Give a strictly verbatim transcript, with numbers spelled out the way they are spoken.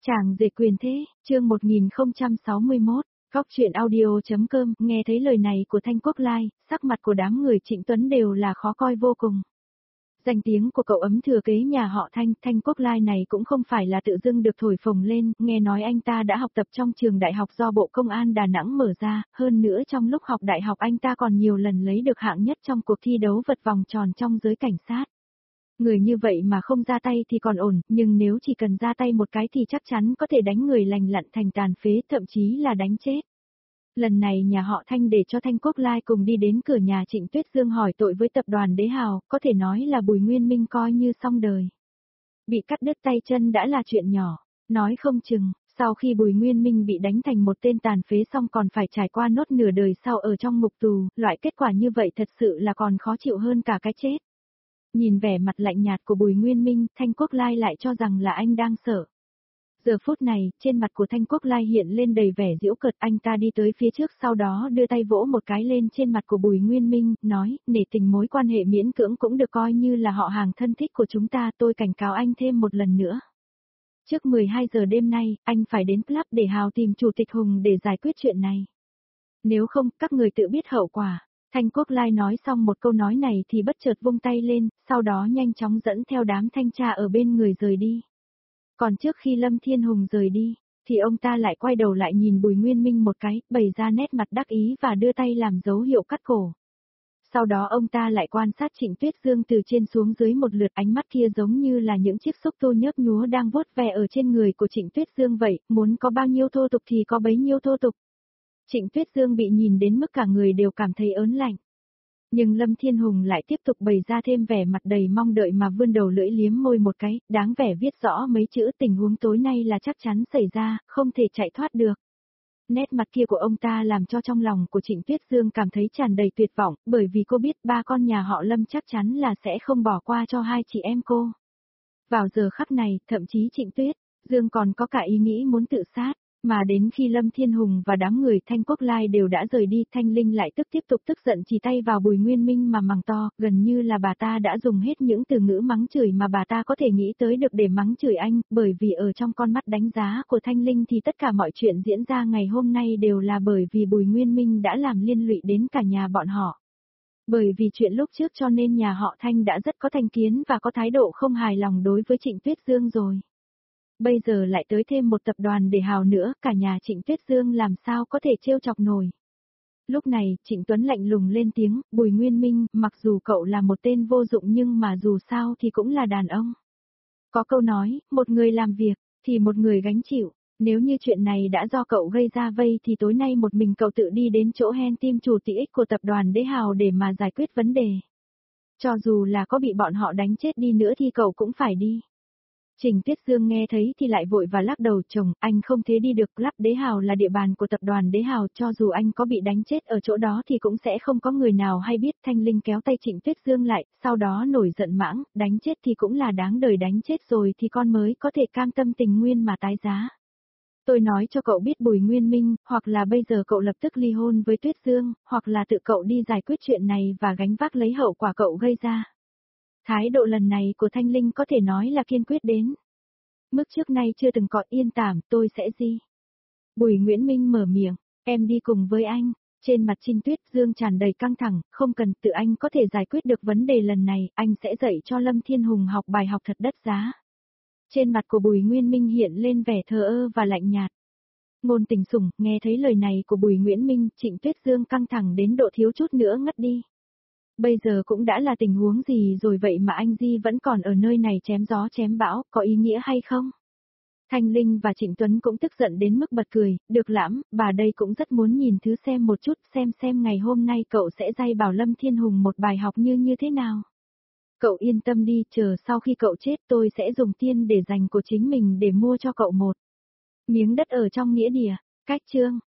Chàng rể quyền thế, chương một nghìn không trăm sáu mươi mốt, Góc truyện audio.com, nghe thấy lời này của Thanh Quốc Lai, sắc mặt của đám người Trịnh Tuấn đều là khó coi vô cùng. Danh tiếng của cậu ấm thừa kế nhà họ Thanh, Thanh Quốc Lai này cũng không phải là tự dưng được thổi phồng lên, nghe nói anh ta đã học tập trong trường đại học do Bộ Công an Đà Nẵng mở ra, hơn nữa trong lúc học đại học anh ta còn nhiều lần lấy được hạng nhất trong cuộc thi đấu vật vòng tròn trong giới cảnh sát. Người như vậy mà không ra tay thì còn ổn, nhưng nếu chỉ cần ra tay một cái thì chắc chắn có thể đánh người lành lặn thành tàn phế, thậm chí là đánh chết. Lần này nhà họ Thanh để cho Thanh Quốc Lai cùng đi đến cửa nhà Trịnh Tuyết Dương hỏi tội với tập đoàn Đế Hào, có thể nói là Bùi Nguyên Minh coi như xong đời. Bị cắt đứt tay chân đã là chuyện nhỏ, nói không chừng, sau khi Bùi Nguyên Minh bị đánh thành một tên tàn phế xong còn phải trải qua nốt nửa đời sau ở trong ngục tù, loại kết quả như vậy thật sự là còn khó chịu hơn cả cái chết. Nhìn vẻ mặt lạnh nhạt của Bùi Nguyên Minh, Thanh Quốc Lai lại cho rằng là anh đang sợ. Giờ phút này, trên mặt của Thanh Quốc Lai hiện lên đầy vẻ giễu cợt, anh ta đi tới phía trước sau đó đưa tay vỗ một cái lên trên mặt của Bùi Nguyên Minh, nói, nể tình mối quan hệ miễn cưỡng cũng được coi như là họ hàng thân thích của chúng ta, tôi cảnh cáo anh thêm một lần nữa. Trước mười hai giờ đêm nay, anh phải đến club để Hào tìm Chủ tịch Hùng để giải quyết chuyện này. Nếu không, các người tự biết hậu quả. Thanh Quốc Lai nói xong một câu nói này thì bất chợt vung tay lên, sau đó nhanh chóng dẫn theo đám thanh tra ở bên người rời đi. Còn trước khi Lâm Thiên Hùng rời đi, thì ông ta lại quay đầu lại nhìn Bùi Nguyên Minh một cái, bày ra nét mặt đắc ý và đưa tay làm dấu hiệu cắt cổ. Sau đó ông ta lại quan sát Trịnh Tuyết Dương từ trên xuống dưới một lượt, ánh mắt kia giống như là những chiếc xúc tu nhớp nhúa đang vuốt ve ở trên người của Trịnh Tuyết Dương vậy, muốn có bao nhiêu thô tục thì có bấy nhiêu thô tục. Trịnh Tuyết Dương bị nhìn đến mức cả người đều cảm thấy ớn lạnh. Nhưng Lâm Thiên Hùng lại tiếp tục bày ra thêm vẻ mặt đầy mong đợi mà vươn đầu lưỡi liếm môi một cái, đáng vẻ viết rõ mấy chữ tình huống tối nay là chắc chắn xảy ra, không thể chạy thoát được. Nét mặt kia của ông ta làm cho trong lòng của Trịnh Tuyết Dương cảm thấy tràn đầy tuyệt vọng, bởi vì cô biết ba con nhà họ Lâm chắc chắn là sẽ không bỏ qua cho hai chị em cô. Vào giờ khắc này, thậm chí Trịnh Tuyết Dương còn có cả ý nghĩ muốn tự sát. Mà đến khi Lâm Thiên Hùng và đám người Thanh Quốc Lai đều đã rời đi, Thanh Linh lại tức tiếp tục tức giận chỉ tay vào Bùi Nguyên Minh mà mắng to, gần như là bà ta đã dùng hết những từ ngữ mắng chửi mà bà ta có thể nghĩ tới được để mắng chửi anh, bởi vì ở trong con mắt đánh giá của Thanh Linh thì tất cả mọi chuyện diễn ra ngày hôm nay đều là bởi vì Bùi Nguyên Minh đã làm liên lụy đến cả nhà bọn họ. Bởi vì chuyện lúc trước cho nên nhà họ Thanh đã rất có thành kiến và có thái độ không hài lòng đối với Trịnh Tuyết Dương rồi. Bây giờ lại tới thêm một tập đoàn để Hào nữa, cả nhà Trịnh Tuyết Dương làm sao có thể trêu chọc nổi. Lúc này, Trịnh Tuấn lạnh lùng lên tiếng, Bùi Nguyên Minh, mặc dù cậu là một tên vô dụng nhưng mà dù sao thì cũng là đàn ông. Có câu nói, một người làm việc, thì một người gánh chịu, nếu như chuyện này đã do cậu gây ra vây thì tối nay một mình cậu tự đi đến chỗ hen team chủ tịch của tập đoàn Đế Hào để mà giải quyết vấn đề. Cho dù là có bị bọn họ đánh chết đi nữa thì cậu cũng phải đi. Trình Tuyết Dương nghe thấy thì lại vội và lắc đầu, chồng, anh không thể đi được, club Đế Hào là địa bàn của tập đoàn Đế Hào, cho dù anh có bị đánh chết ở chỗ đó thì cũng sẽ không có người nào hay biết. Thanh Linh kéo tay Trịnh Tuyết Dương lại, sau đó nổi giận mãng, đánh chết thì cũng là đáng đời, đánh chết rồi thì con mới có thể cam tâm tình nguyên mà tái giá. Tôi nói cho cậu biết Bùi Nguyên Minh, hoặc là bây giờ cậu lập tức ly hôn với Tuyết Dương, hoặc là tự cậu đi giải quyết chuyện này và gánh vác lấy hậu quả cậu gây ra. Thái độ lần này của Thanh Linh có thể nói là kiên quyết đến mức trước nay chưa từng có. Yên tảm, tôi sẽ gì. Bùi Nguyễn Minh mở miệng, em đi cùng với anh. Trên mặt Trịnh Tuyết Dương tràn đầy căng thẳng, không cần, tự anh có thể giải quyết được vấn đề lần này, anh sẽ dạy cho Lâm Thiên Hùng học bài học thật đắt giá. Trên mặt của Bùi Nguyên Minh hiện lên vẻ thờ ơ và lạnh nhạt. Ngôn Tình Sủng, nghe thấy lời này của Bùi Nguyễn Minh, Trịnh Tuyết Dương căng thẳng đến độ thiếu chút nữa ngất đi. Bây giờ cũng đã là tình huống gì rồi vậy mà anh Di vẫn còn ở nơi này chém gió chém bão, có ý nghĩa hay không? Thanh Linh và Trịnh Tuấn cũng tức giận đến mức bật cười, được lắm, bà đây cũng rất muốn nhìn thứ xem một chút xem xem ngày hôm nay cậu sẽ dạy bảo Lâm Thiên Hùng một bài học như như thế nào. Cậu yên tâm đi, chờ sau khi cậu chết tôi sẽ dùng tiền để dành của chính mình để mua cho cậu một miếng đất ở trong nghĩa địa. Cách chương